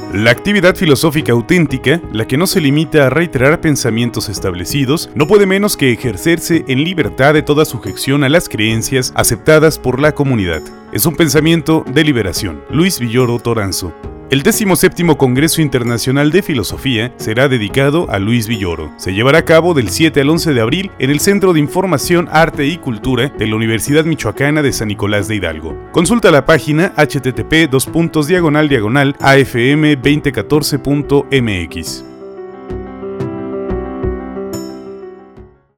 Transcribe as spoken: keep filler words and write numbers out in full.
La actividad filosófica auténtica, la que no se limita a reiterar pensamientos establecidos, no puede menos que ejercerse en libertad de toda sujeción a las creencias aceptadas por la comunidad. Es un pensamiento de liberación. Luis Villoro Toranzo. El decimoséptimo Congreso Internacional de Filosofía será dedicado a Luis Villoro. Se llevará a cabo del siete al once de abril en el Centro de Información, Arte y Cultura de la Universidad Michoacana de San Nicolás de Hidalgo. Consulta la página http dos puntos diagonal diagonal afm veinte catorce punto mx.